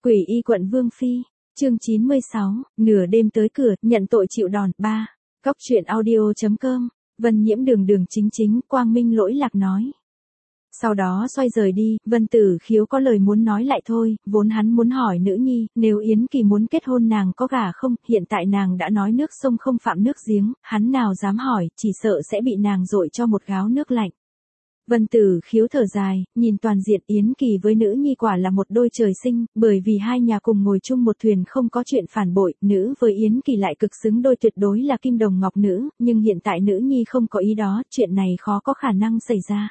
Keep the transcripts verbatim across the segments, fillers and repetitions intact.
Quỷ y quận Vương Phi, chương chín mươi sáu, nửa đêm tới cửa, nhận tội chịu đòn, ba. Góc truyện audio.com, Vân Nhiễm đường đường chính chính, quang minh lỗi lạc nói. Sau đó xoay rời đi, Vân Tử Khiếu có lời muốn nói lại thôi, vốn hắn muốn hỏi nữ nhi, nếu Yến Kỳ muốn kết hôn nàng có gả không, hiện tại nàng đã nói nước sông không phạm nước giếng, hắn nào dám hỏi, chỉ sợ sẽ bị nàng dội cho một gáo nước lạnh. Vân Tử Khiếu thở dài, nhìn toàn diện Yến Kỳ với nữ nhi quả là một đôi trời sinh, bởi vì hai nhà cùng ngồi chung một thuyền không có chuyện phản bội, nữ với Yến Kỳ lại cực xứng đôi tuyệt đối là kim đồng ngọc nữ, nhưng hiện tại nữ nhi không có ý đó, chuyện này khó có khả năng xảy ra.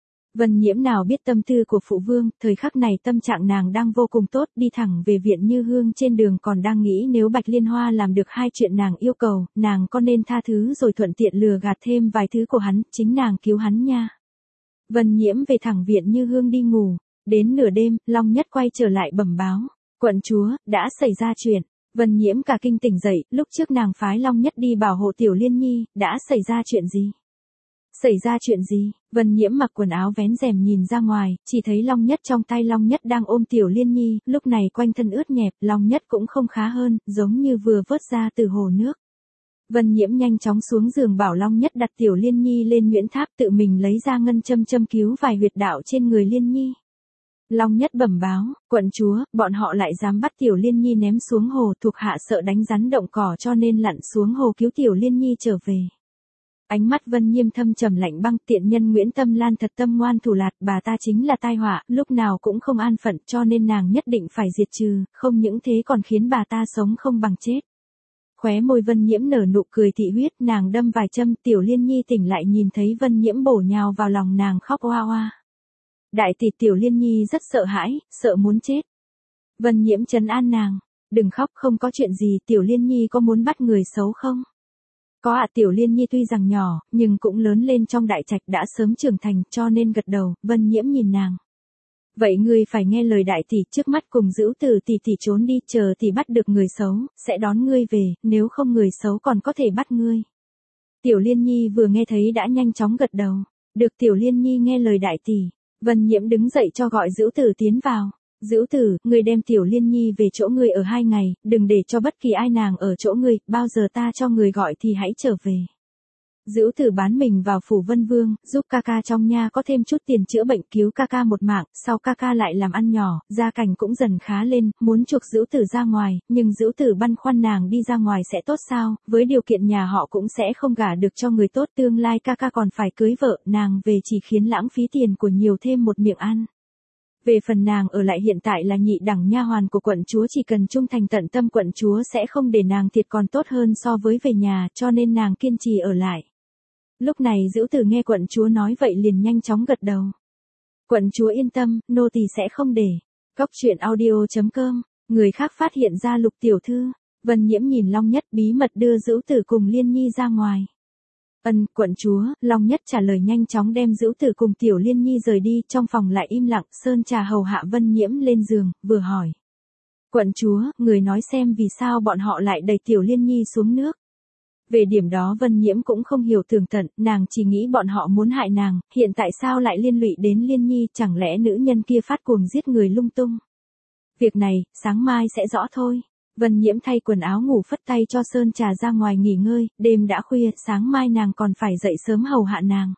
Vân Nhiễm nào biết tâm tư của phụ vương, thời khắc này tâm trạng nàng đang vô cùng tốt, đi thẳng về viện Như Hương trên đường còn đang nghĩ nếu Bạch Liên Hoa làm được hai chuyện nàng yêu cầu, nàng có nên tha thứ rồi thuận tiện lừa gạt thêm vài thứ của hắn, chính nàng cứu hắn nha. Vân Nhiễm về thẳng viện Như Hương đi ngủ, đến nửa đêm, Long Nhất quay trở lại bẩm báo, quận chúa, đã xảy ra chuyện. Vân Nhiễm cả kinh tỉnh dậy, lúc trước nàng phái Long Nhất đi bảo hộ Tiểu Liên Nhi, đã xảy ra chuyện gì? Xảy ra chuyện gì? Vân Nhiễm mặc quần áo vén rèm nhìn ra ngoài, chỉ thấy Long Nhất trong tay Long Nhất đang ôm Tiểu Liên Nhi, lúc này quanh thân ướt nhẹp, Long Nhất cũng không khá hơn, giống như vừa vớt ra từ hồ nước. Vân Nhiễm nhanh chóng xuống giường bảo Long Nhất đặt Tiểu Liên Nhi lên Nguyễn Tháp, tự mình lấy ra ngân châm châm cứu vài huyệt đạo trên người Liên Nhi. Long Nhất bẩm báo, quận chúa, bọn họ lại dám bắt Tiểu Liên Nhi ném xuống hồ, thuộc hạ sợ đánh rắn động cỏ cho nên lặn xuống hồ cứu Tiểu Liên Nhi trở về. Ánh mắt Vân Nhiễm thâm trầm lạnh băng, tiện nhân Nguyễn Tâm Lan thật tâm ngoan thủ lạt, bà ta chính là tai họa, lúc nào cũng không an phận, cho nên nàng nhất định phải diệt trừ, không những thế còn khiến bà ta sống không bằng chết. Khóe môi Vân Nhiễm nở nụ cười thị huyết, nàng đâm vài châm, Tiểu Liên Nhi tỉnh lại nhìn thấy Vân Nhiễm bổ nhào vào lòng nàng khóc oa oa. Đại tỷ Tiểu Liên Nhi rất sợ hãi, sợ muốn chết. Vân Nhiễm trấn an nàng, đừng khóc, không có chuyện gì, Tiểu Liên Nhi có muốn bắt người xấu không? Có ạ. Tiểu Liên Nhi tuy rằng nhỏ, nhưng cũng lớn lên trong đại trạch đã sớm trưởng thành, cho nên gật đầu. Vân Nhiễm nhìn nàng. Vậy ngươi phải nghe lời đại tỷ, trước mắt cùng giữ từ tỷ tỷ trốn đi, chờ tỷ bắt được người xấu, sẽ đón ngươi về, nếu không người xấu còn có thể bắt ngươi. Tiểu Liên Nhi vừa nghe thấy đã nhanh chóng gật đầu. Được, Tiểu Liên Nhi nghe lời đại tỷ. Vân Nhiễm đứng dậy cho gọi giữ tử tiến vào. Giữ tử, ngươi đem Tiểu Liên Nhi về chỗ ngươi ở hai ngày, đừng để cho bất kỳ ai nàng ở chỗ ngươi, bao giờ ta cho người gọi thì hãy trở về. Giữ tử bán mình vào phủ Vân Vương, giúp ca ca trong nhà có thêm chút tiền chữa bệnh, cứu ca ca một mạng, sau ca ca lại làm ăn nhỏ, gia cảnh cũng dần khá lên, muốn chuộc giữ tử ra ngoài, nhưng giữ tử băn khoăn nàng đi ra ngoài sẽ tốt sao, với điều kiện nhà họ cũng sẽ không gả được cho người tốt, tương lai ca ca còn phải cưới vợ, nàng về chỉ khiến lãng phí tiền của nhiều thêm một miệng ăn. Về phần nàng ở lại hiện tại là nhị đẳng nha hoàn của quận chúa, chỉ cần trung thành tận tâm quận chúa sẽ không để nàng thiệt còn tốt hơn so với về nhà, cho nên nàng kiên trì ở lại. Lúc này Dữu Tử nghe quận chúa nói vậy liền nhanh chóng gật đầu. Quận chúa yên tâm, nô tỳ sẽ không để. Góc truyện audio.com, người khác phát hiện ra Lục tiểu thư. Vân Nhiễm nhìn Long Nhất bí mật đưa Dữu Tử cùng Liên Nhi ra ngoài. Ân, quận chúa, Long Nhất trả lời nhanh chóng đem Dữu Tử cùng Tiểu Liên Nhi rời đi, trong phòng lại im lặng, Sơn Trà hầu hạ Vân Nhiễm lên giường, vừa hỏi. Quận chúa, người nói xem vì sao bọn họ lại đẩy Tiểu Liên Nhi xuống nước. Về điểm đó Vân Nhiễm cũng không hiểu tường tận, nàng chỉ nghĩ bọn họ muốn hại nàng, hiện tại sao lại liên lụy đến Liên Nhi, chẳng lẽ nữ nhân kia phát cuồng giết người lung tung. Việc này, sáng mai sẽ rõ thôi. Vân Nhiễm thay quần áo ngủ phất tay cho Sơn Trà ra ngoài nghỉ ngơi, đêm đã khuya, sáng mai nàng còn phải dậy sớm hầu hạ nàng.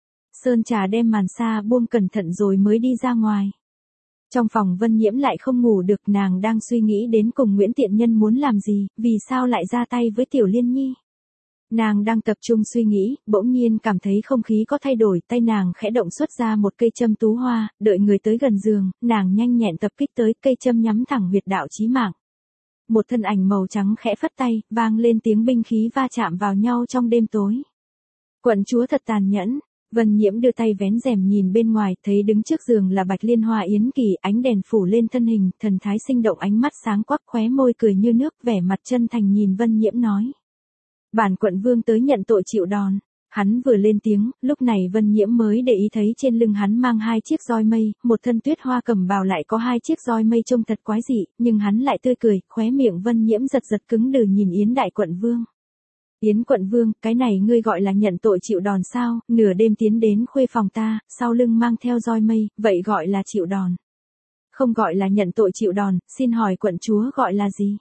Sơn Trà đem màn sa buông cẩn thận rồi mới đi ra ngoài. Trong phòng Vân Nhiễm lại không ngủ được, nàng đang suy nghĩ đến cùng Nguyễn Tiện Nhân muốn làm gì, vì sao lại ra tay với Tiểu Liên Nhi. Nàng đang tập trung suy nghĩ, bỗng nhiên cảm thấy không khí có thay đổi, tay nàng khẽ động xuất ra một cây châm tú hoa, đợi người tới gần giường, nàng nhanh nhẹn tập kích tới, cây châm nhắm thẳng huyệt đạo chí mạng. Một thân ảnh màu trắng khẽ phất tay, vang lên tiếng binh khí va chạm vào nhau trong đêm tối. Quận chúa thật tàn nhẫn. Vân Nhiễm đưa tay vén rèm nhìn bên ngoài, thấy đứng trước giường là Bạch Liên Hoa Yến Kỳ, ánh đèn phủ lên thân hình, thần thái sinh động, ánh mắt sáng quắc, khóe môi cười như nước, vẻ mặt chân thành nhìn Vân Nhiễm nói. Bản quận vương tới nhận tội chịu đòn. Hắn vừa lên tiếng, lúc này Vân Nhiễm mới để ý thấy trên lưng hắn mang hai chiếc roi mây, một thân tuyết hoa cẩm bào lại có hai chiếc roi mây trông thật quái dị, nhưng hắn lại tươi cười, khóe miệng Vân Nhiễm giật giật cứng đờ nhìn Yến đại quận vương. Yến quận vương, cái này ngươi gọi là nhận tội chịu đòn sao, nửa đêm tiến đến khuê phòng ta, sau lưng mang theo roi mây, vậy gọi là chịu đòn. Không gọi là nhận tội chịu đòn, xin hỏi quận chúa gọi là gì?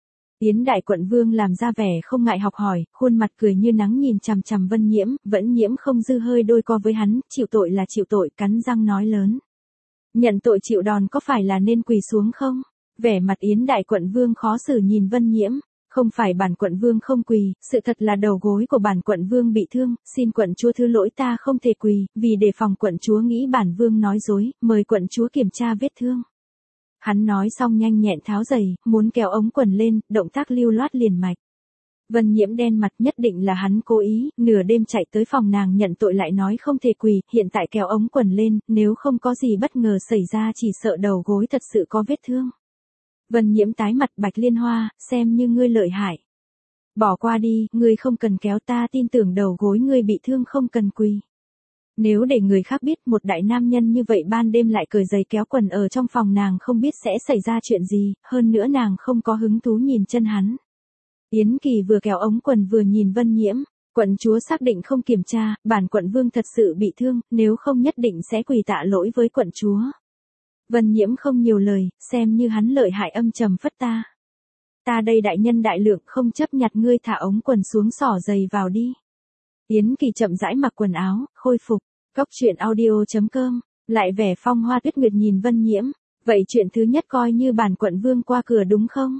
Yến đại quận vương làm ra vẻ không ngại học hỏi, khuôn mặt cười như nắng nhìn chằm chằm Vân Nhiễm, vẫn Nhiễm không dư hơi đôi co với hắn, chịu tội là chịu tội, cắn răng nói lớn. Nhận tội chịu đòn có phải là nên quỳ xuống không? Vẻ mặt Yến đại quận vương khó xử nhìn Vân Nhiễm. Không phải bản quận vương không quỳ, sự thật là đầu gối của bản quận vương bị thương, xin quận chúa thứ lỗi ta không thể quỳ, vì đề phòng quận chúa nghĩ bản vương nói dối, mời quận chúa kiểm tra vết thương. Hắn nói xong nhanh nhẹn tháo giày, muốn kéo ống quần lên, động tác lưu loát liền mạch. Vân Nhiễm đen mặt, nhất định là hắn cố ý, nửa đêm chạy tới phòng nàng nhận tội lại nói không thể quỳ, hiện tại kéo ống quần lên, nếu không có gì bất ngờ xảy ra chỉ sợ đầu gối thật sự có vết thương. Vân Nhiễm tái mặt, Bạch Liên Hoa, xem như ngươi lợi hại. Bỏ qua đi, ngươi không cần kéo, ta tin tưởng đầu gối ngươi bị thương không cần quỳ. Nếu để người khác biết một đại nam nhân như vậy ban đêm lại cởi giày kéo quần ở trong phòng nàng không biết sẽ xảy ra chuyện gì, hơn nữa nàng không có hứng thú nhìn chân hắn. Yến Kỳ vừa kéo ống quần vừa nhìn Vân Nhiễm, quận chúa xác định không kiểm tra, bản quận vương thật sự bị thương, nếu không nhất định sẽ quỳ tạ lỗi với quận chúa. Vân Nhiễm không nhiều lời, xem như hắn lợi hại âm trầm phất ta. Ta đây đại nhân đại lượng không chấp nhặt ngươi, thả ống quần xuống xỏ giày vào đi. Yến Kỳ chậm rãi mặc quần áo, khôi phục. Góc truyện audio chấm com, lại vẻ phong hoa tuyết nguyệt nhìn Vân Nhiễm. Vậy chuyện thứ nhất coi như bản quận vương qua cửa đúng không?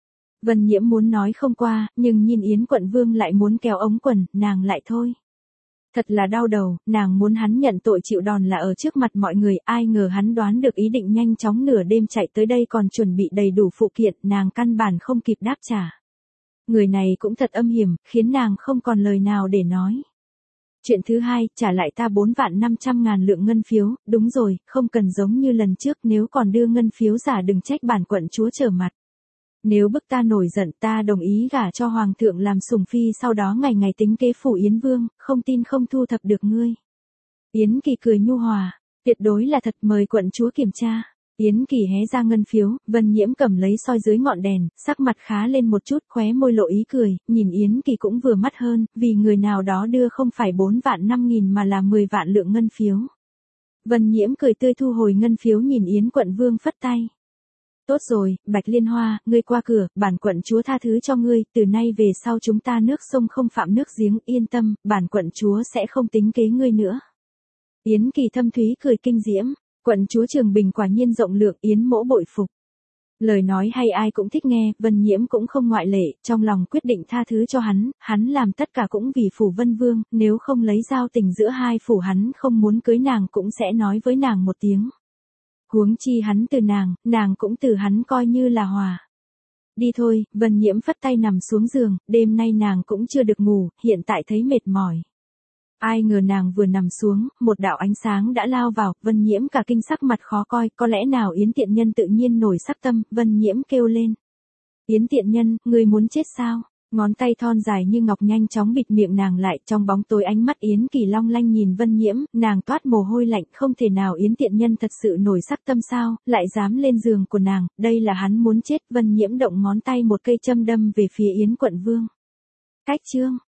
Vân Nhiễm muốn nói không qua, nhưng nhìn Yến quận vương lại muốn kéo ống quần, nàng lại thôi. Thật là đau đầu, nàng muốn hắn nhận tội chịu đòn là ở trước mặt mọi người, ai ngờ hắn đoán được ý định nhanh chóng nửa đêm chạy tới đây còn chuẩn bị đầy đủ phụ kiện, nàng căn bản không kịp đáp trả. Người này cũng thật âm hiểm, khiến nàng không còn lời nào để nói. Chuyện thứ hai, trả lại ta bốn vạn năm trăm ngàn lượng ngân phiếu, đúng rồi, không cần giống như lần trước, nếu còn đưa ngân phiếu giả đừng trách bản quận chúa trở mặt. Nếu bức ta nổi giận ta đồng ý gả cho hoàng thượng làm sủng phi, sau đó ngày ngày tính kế phủ Yến Vương, không tin không thu thập được ngươi. Yến Kỳ cười nhu hòa, tuyệt đối là thật, mời quận chúa kiểm tra. Yến Kỳ hé ra ngân phiếu, Vân Nhiễm cầm lấy soi dưới ngọn đèn, sắc mặt khá lên một chút, khóe môi lộ ý cười, nhìn Yến Kỳ cũng vừa mắt hơn, vì người nào đó đưa không phải bốn vạn năm nghìn mà là mười vạn lượng ngân phiếu. Vân Nhiễm cười tươi thu hồi ngân phiếu nhìn Yến quận vương phất tay. Tốt rồi, Bạch Liên Hoa, ngươi qua cửa, bản quận chúa tha thứ cho ngươi, từ nay về sau chúng ta nước sông không phạm nước giếng, yên tâm, bản quận chúa sẽ không tính kế ngươi nữa. Yến Kỳ thâm thúy cười kinh diễm, quận chúa Trường Bình quả nhiên rộng lượng, Yến mỗ bội phục. Lời nói hay ai cũng thích nghe, Vân Nhiễm cũng không ngoại lệ, trong lòng quyết định tha thứ cho hắn, hắn làm tất cả cũng vì phủ Vân Vương, nếu không lấy giao tình giữa hai phủ hắn không muốn cưới nàng cũng sẽ nói với nàng một tiếng. Huống chi hắn từ nàng, nàng cũng từ hắn coi như là hòa. Đi thôi, Vân Nhiễm phất tay nằm xuống giường, đêm nay nàng cũng chưa được ngủ, hiện tại thấy mệt mỏi. Ai ngờ nàng vừa nằm xuống, một đạo ánh sáng đã lao vào, Vân Nhiễm cả kinh sắc mặt khó coi, có lẽ nào Yến tiện nhân tự nhiên nổi sắc tâm, Vân Nhiễm kêu lên. Yến tiện nhân, ngươi muốn chết sao? Ngón tay thon dài như ngọc nhanh chóng bịt miệng nàng lại, trong bóng tối ánh mắt Yến Kỳ long lanh nhìn Vân Nhiễm, nàng toát mồ hôi lạnh, không thể nào Yến tiện nhân thật sự nổi sắc tâm sao, lại dám lên giường của nàng, đây là hắn muốn chết. Vân Nhiễm động ngón tay một cây châm đâm về phía Yến quận vương. Cách chương